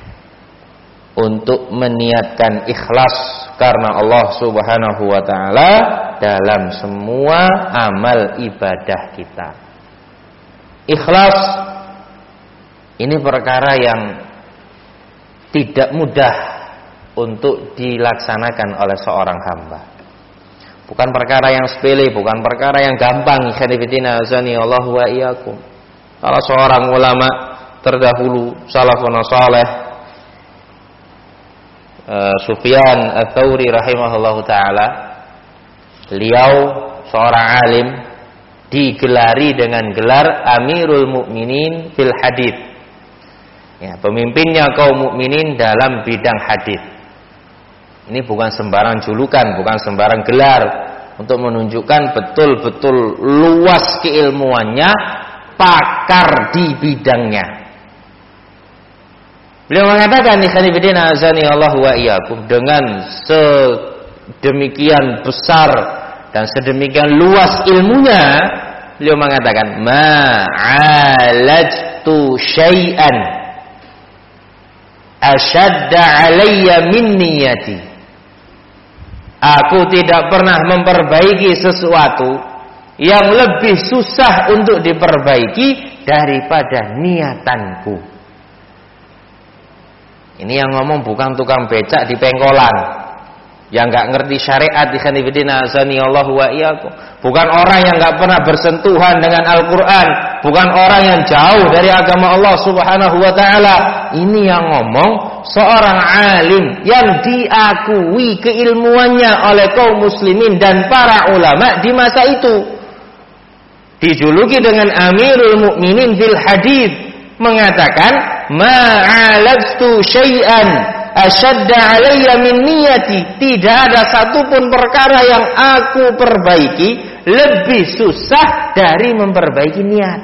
untuk meniatkan ikhlas karena Allah Subhanahu wa taala dalam semua amal ibadah kita. Ikhlas ini perkara yang tidak mudah untuk dilaksanakan oleh seorang hamba. Bukan perkara yang sepele, bukan perkara yang gampang. Ikhwanifidina azani Allah wa iyyakum. Salah seorang ulama terdahulu, salafun saleh, uh, Sufyan Ats-Tsauri rahimahullahu taala, beliau seorang alim digelari dengan gelar Amirul Mukminin fil Hadits. Ya, pemimpinnya kaum mukminin dalam bidang hadis. Ini bukan sembarang julukan, bukan sembarang gelar, untuk menunjukkan betul-betul luas keilmuannya, pakar di bidangnya. Beliau mengatakan, ikhwanifidina azani Allah wa iyyakum, dengan sedemikian besar dan sedemikian luas ilmunya, beliau mengatakan, ma'alajtu syai'an asyadda alayya min niyati. Aku tidak pernah memperbaiki sesuatu yang lebih susah untuk diperbaiki daripada niatanku. Ini yang ngomong bukan tukang becak di pengkolan, yang nggak ngerti syariat, ikhwanifidina azani Allah wa iyyakum. Bukan orang yang nggak pernah bersentuhan dengan Al-Quran, bukan orang yang jauh dari agama Allah Subhanahu wa taala. Ini yang ngomong seorang alim yang diakui keilmuannya oleh kaum muslimin dan para ulama di masa itu. Dijuluki dengan Amirul Mukminin fil Hadits, mengatakan ma'alajtu syai'an asyadda alayya min niyati. Tidak ada satupun perkara yang aku perbaiki lebih susah dari memperbaiki niat.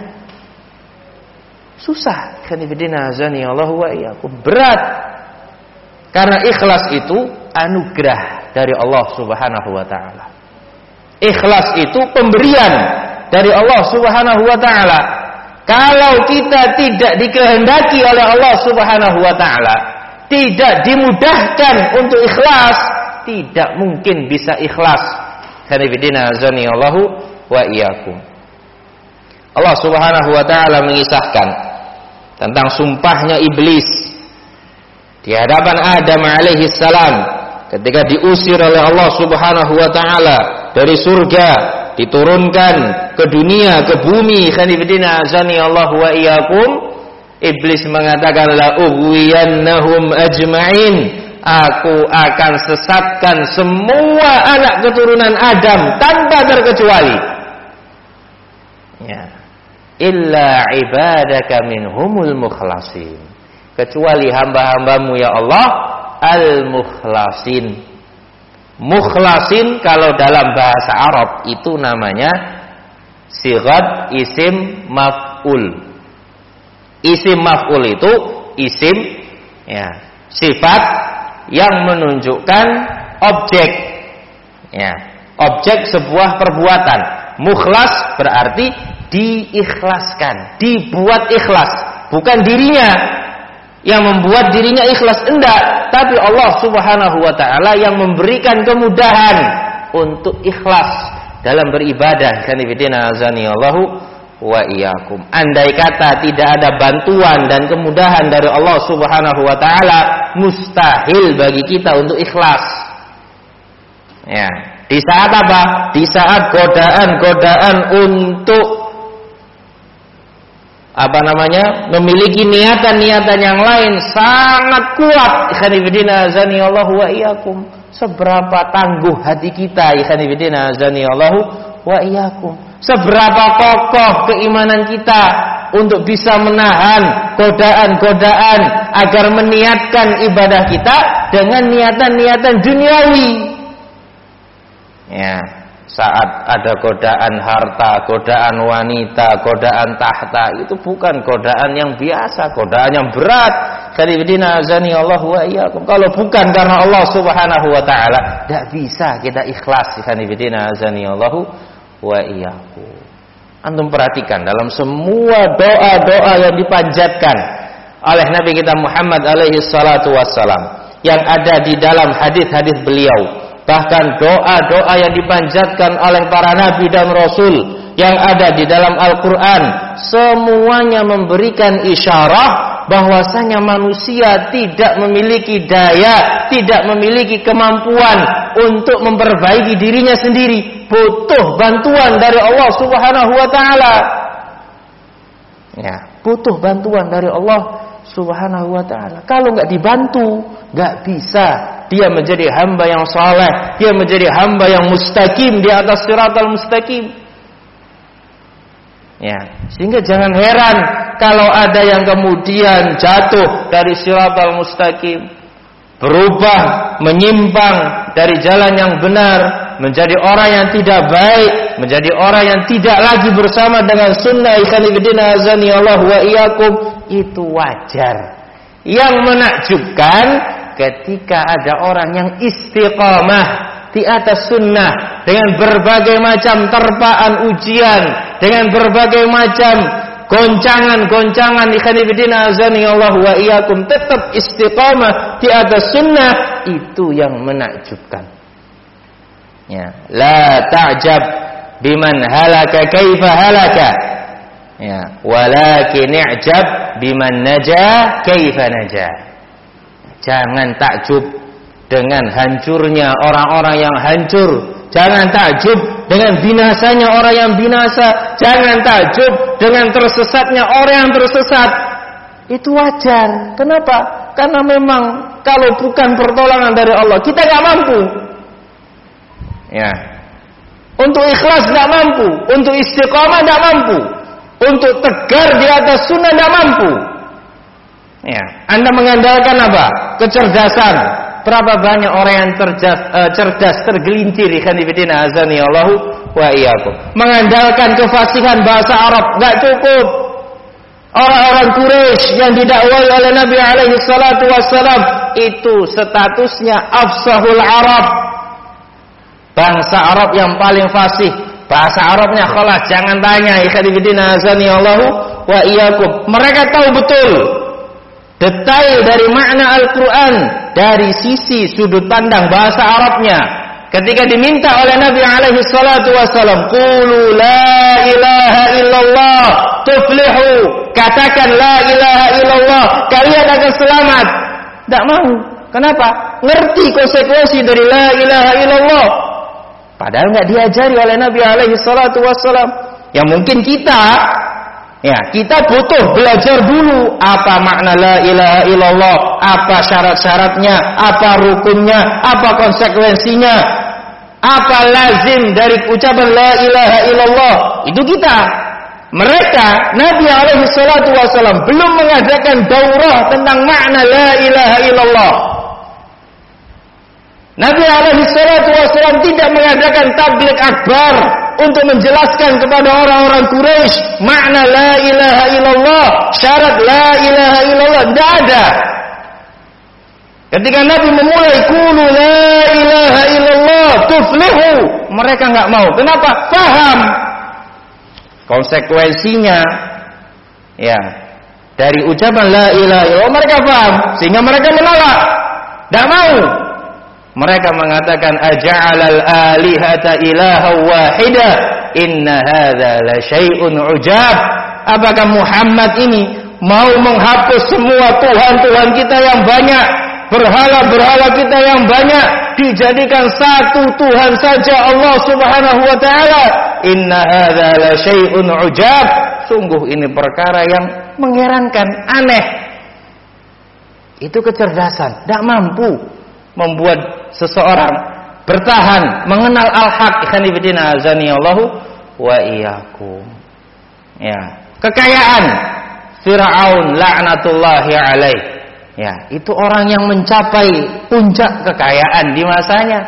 Susah. Khanifidina azani Allah wa iyyakum. Berat. Karena ikhlas itu anugerah dari Allah Subhanahu wa taala. Ikhlas itu pemberian dari Allah Subhanahu wa taala. Kalau kita tidak dikehendaki oleh Allah Subhanahu wa taala, tidak dimudahkan untuk ikhlas, tidak mungkin bisa ikhlas. Khanifidina azani Allah wa iyyakum. Allah Subhanahu wa taala mengisahkan tentang sumpahnya iblis di hadapan Adam alaihi salam ketika diusir oleh Allah Subhanahu wa taala dari surga, diturunkan ke dunia, ke bumi. Khanifidina azani Allah wa iyyakum. Iblis mengatakan la ughwiyannahum ajma'in. Aku akan sesatkan semua anak keturunan Adam tanpa terkecuali. Ya. Illa ibadaka minhumul mukhlasin. Kecuali hamba-hambamu ya Allah al-mukhlasin. Mukhlasin kalau dalam bahasa Arab itu namanya sighat isim maf'ul. Isim maf'ul itu isim ya, sifat yang menunjukkan objek ya, objek sebuah perbuatan. Mukhlas berarti diikhlaskan, dibuat ikhlas, bukan dirinya yang membuat dirinya ikhlas, enggak, tapi Allah Subhanahu wa taala yang memberikan kemudahan untuk ikhlas dalam beribadah. Kanifidina azani Allahu wa iyyakum. Andai kata tidak ada bantuan dan kemudahan dari Allah Subhanahu wa taala, mustahil bagi kita untuk ikhlas. Ya, di saat apa? Di saat godaan-godaan untuk apa namanya? Memiliki niatan-niatan yang lain sangat kuat. Ikhwanifidina azani Allahu wa iyyakum. Seberapa tangguh hati kita, ikhwanifidina azani Allahu wa iyyakum. Seberapa kokoh keimanan kita untuk bisa menahan godaan-godaan agar meniatkan ibadah kita dengan niatan-niatan duniawi. Ya, saat ada godaan harta, godaan wanita, godaan tahta, itu bukan godaan yang biasa, godaan yang berat. Khalifidina azani Allah wa iyyakum. Kalau bukan karena Allah Subhanahu wa taala, tidak bisa kita ikhlas. Khalifidina azani Allah wa iyyakum. Antum perhatikan dalam semua doa-doa yang dipanjatkan oleh Nabi kita Muhammad alaihi salatu wassalam, yang ada di dalam hadis-hadis beliau, bahkan doa-doa yang dipanjatkan oleh para nabi dan rasul yang ada di dalam Al-Quran, semuanya memberikan isyarat bahwasanya manusia tidak memiliki daya, tidak memiliki kemampuan untuk memperbaiki dirinya sendiri, butuh bantuan dari Allah Subhanahu wa taala. Ya, butuh bantuan dari Allah Subhanahu wa taala. Kalau nggak dibantu, nggak bisa dia menjadi hamba yang saleh, dia menjadi hamba yang mustaqim di atas siratal mustaqim. Ya, sehingga jangan heran kalau ada yang kemudian jatuh dari siratal mustaqim, berubah, menyimpang dari jalan yang benar, menjadi orang yang tidak baik, menjadi orang yang tidak lagi bersama dengan sunnah. Ikhwanifidina azani Allah wa iyyakum. Itu wajar. Yang menakjubkan ketika ada orang yang istiqamah di atas sunnah dengan berbagai macam terpaan ujian, dengan berbagai macam goncangan-goncangan, ikhwanifidina azani Allah wa iyyakum, tetap istiqamah di atas sunnah, itu yang menakjubkan. Ya, la ta'jab biman halaka kaifa halaka. Ya, walakin i'jab biman naja kaifa naja. Jangan takjub dengan hancurnya orang-orang yang hancur. Jangan takjub dengan binasanya orang yang binasa. Jangan takjub dengan tersesatnya orang yang tersesat. Itu wajar. Kenapa? Karena memang kalau bukan pertolongan dari Allah, kita nggak mampu. Ya, untuk ikhlas tidak mampu, untuk istiqamah tidak mampu, untuk tegar di atas sunnah tidak mampu. Ya, Anda mengandalkan apa? Kecerdasan. Berapa banyak orang yang cerdas, uh, cerdas tergelincir ikhwanifidina azani Allahu wa iyyakum. Mengandalkan kefasihan bahasa Arab enggak cukup. Orang-orang Quraisy yang didakwai oleh Nabi alaihi salatu wassalam itu statusnya afsahul Arab. Bangsa Arab yang paling fasih. Bahasa Arabnya khalas, jangan tanya ikhwanifidina azani Allahu wa iyyakum. Mereka tahu betul detail dari makna Al-Quran dari sisi sudut pandang bahasa Arabnya. Ketika diminta oleh Nabi alaihi salatu wassalam, qulu la ilaha illallah tuflihu, katakan la ilaha illallah, kalian akan selamat. Tidak mau. Kenapa? Ngerti konsekuensi dari la ilaha illallah. Padahal nggak diajari oleh Nabi alaihi salatu wassalam. Yang mungkin kita, ya, kita butuh belajar dulu apa makna la ilaha illallah, apa syarat-syaratnya, apa rukunnya, apa konsekuensinya, apa lazim dari ucapan la ilaha illallah. Itu kita. Mereka, Nabi alaihi salatu wasallam belum mengadakan daurah tentang makna la ilaha illallah. Nabi alaihi salatu wasallam tidak mengadakan tabligh akbar untuk menjelaskan kepada orang-orang Quraisy makna la ilaha illallah, syarat la ilaha illallah, tidak ada. Ketika Nabi memulai qulu la ilaha illallah tuflihu, mereka enggak mau. Kenapa? Faham konsekuensinya, ya, dari ucapan la ilaha illallah, mereka paham sehingga mereka menolak, tidak mau. Mereka mengatakan aja'alal alihata ilaha wahida inna hadza la syai'un ujab. Apakah Muhammad ini mau menghapus semua tuhan-tuhan kita yang banyak, berhala-berhala kita yang banyak, dijadikan satu Tuhan saja, Allah Subhanahu wa taala? Inna hadza la syai'un ujab. Sungguh ini perkara yang mengherankan, aneh. Itu kecerdasan, tidak mampu membuat seseorang bertahan mengenal al-haq. Ikhwanifidina azani Allahu wa iyyakum. Ya, kekayaan Firaun laknatullahi alaih. Ya, itu orang yang mencapai puncak kekayaan di masanya.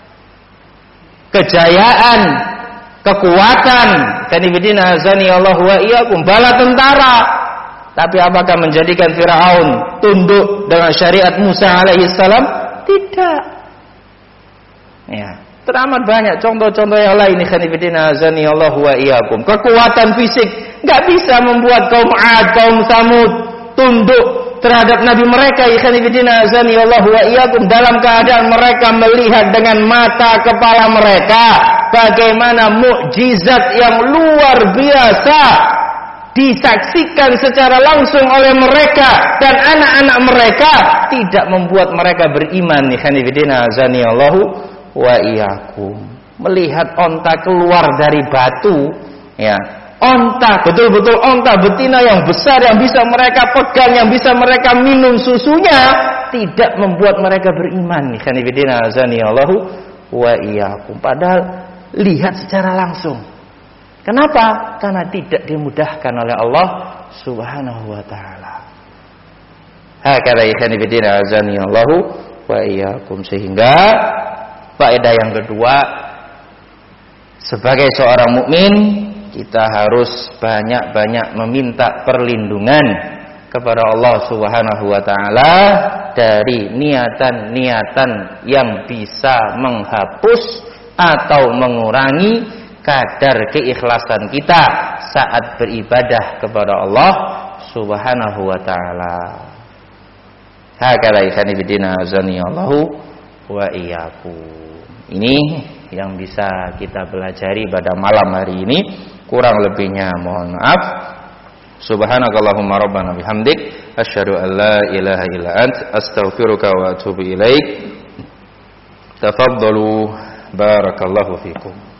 Kejayaan, kekuatan, ikhwanifidina azani Allahu wa iyyakum, bala tentara. Tapi apakah menjadikan Firaun tunduk dengan syariat Musa alaihi salam? Tidak. Ya, teramat banyak contoh-contoh yang lain. Ikhwanifidina azani Allah wa iyyakum. Kekuatan fisik enggak bisa membuat kaum 'Ad, kaum Samud tunduk terhadap nabi mereka. Ikhwanifidina azani Allah wa iyyakum, dalam keadaan mereka melihat dengan mata kepala mereka bagaimana mukjizat yang luar biasa disaksikan secara langsung oleh mereka, dan anak-anak mereka tidak membuat mereka beriman. Ikhwanifidina azani Allahu wa iyyakum. Melihat onta keluar dari batu, ya, onta, betul-betul onta betina yang besar yang bisa mereka pegang, yang bisa mereka minum susunya, tidak membuat mereka beriman. Ikhwanifidina azani Allahu wa iyyakum. Padahal lihat secara langsung. Kenapa? Karena tidak dimudahkan oleh Allah Subhanahu wa taala. Hakala ikhwanifidina azani Allahu wa iyyakum. Sehingga faedah yang kedua, sebagai seorang mukmin kita harus banyak-banyak meminta perlindungan kepada Allah Subhanahu wa taala dari niatan-niatan yang bisa menghapus atau mengurangi kadar keikhlasan kita saat beribadah kepada Allah Subhanahu wa taala. Hakala ikhwanifidina azani Allahu wa iyyakum. Ini yang bisa kita pelajari pada malam hari ini. Kurang lebihnya mohon maaf. Subhanakallahumma rabbana bihamdik asyhadu an la ilaha illa ant astaghfiruka wa atubu ilaik. Tafaddalu barakallahu fikum.